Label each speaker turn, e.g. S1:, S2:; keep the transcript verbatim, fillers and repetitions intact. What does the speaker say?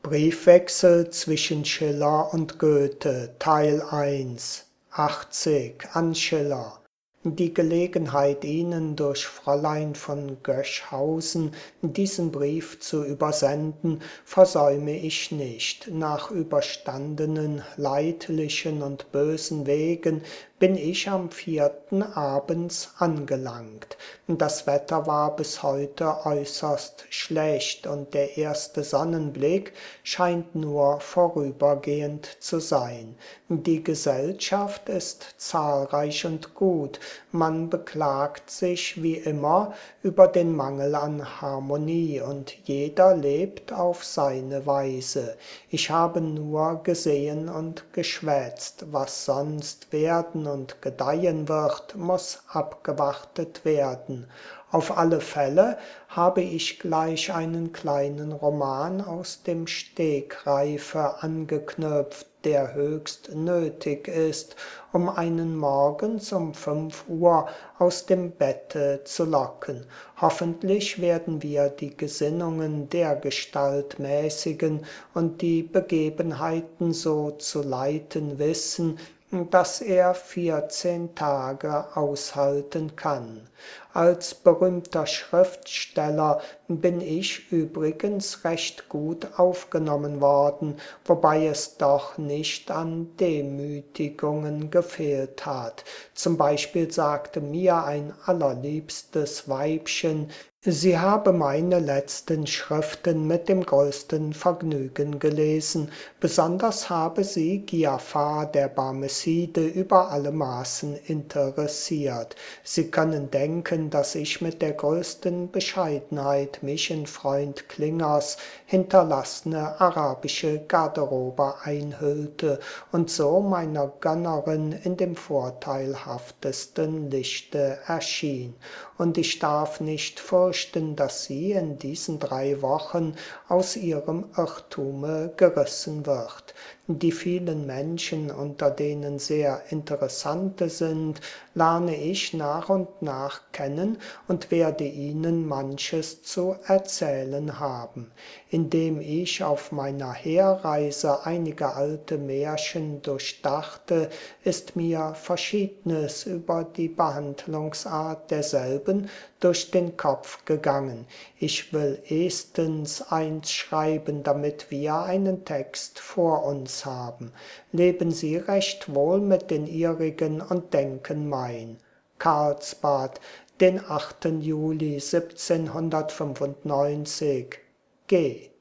S1: Briefwechsel zwischen Schiller und Goethe, Teil eins, achtzig, an Schiller. Die Gelegenheit, Ihnen durch Fräulein von Göschhausen diesen Brief zu übersenden, versäume ich nicht. Nach überstandenen leidlichen und bösen Wegen bin ich am vierten abends angelangt. Das Wetter war bis heute äußerst schlecht und der erste Sonnenblick scheint nur vorübergehend zu sein. Die Gesellschaft ist zahlreich und gut, man beklagt sich wie immer über den Mangel an Harmonie und jeder lebt auf seine Weise. Ich habe nur gesehen und geschwätzt, was sonst werden und gedeihen wird, muss abgewartet werden. Auf alle Fälle habe ich gleich einen kleinen Roman aus dem Stegreife angeknüpft, der höchst nötig ist, um einen morgens um fünf Uhr aus dem Bette zu locken. Hoffentlich werden wir die Gesinnungen dergestalt mäßigen und die Begebenheiten so zu leiten wissen, dass er vierzehn Tage aushalten kann. Als berühmter Schriftsteller bin ich übrigens recht gut aufgenommen worden, wobei es doch nicht an Demütigungen gefehlt hat. Zum Beispiel sagte mir ein allerliebstes Weibchen, sie habe meine letzten Schriften mit dem größten Vergnügen gelesen, besonders habe sie Giaffar der Barmecide über alle Maßen interessiert. Sie können denken, dass ich mit der größten Bescheidenheit mich in Freund Klingers hinterlassene arabische Garderobe einhüllte und so meiner Gönnerin in dem vorteilhaftesten Lichte erschien. Und ich darf nicht fürchten, dass sie in diesen drei Wochen aus ihrem Irrtume gerissen wird. Die vielen Menschen, unter denen sehr interessante sind, lerne ich nach und nach kennen und werde ihnen manches zu erzählen haben. Indem ich auf meiner Herreise einige alte Märchen durchdachte, ist mir Verschiedenes über die Behandlungsart derselben durch den Kopf gegangen. Ich will ehstens eins schreiben, damit wir einen Text vor uns haben. Leben Sie recht wohl mit den Ihrigen und denken mein. Karlsbad, den achten Juli siebzehnhundertfünfundneunzig. G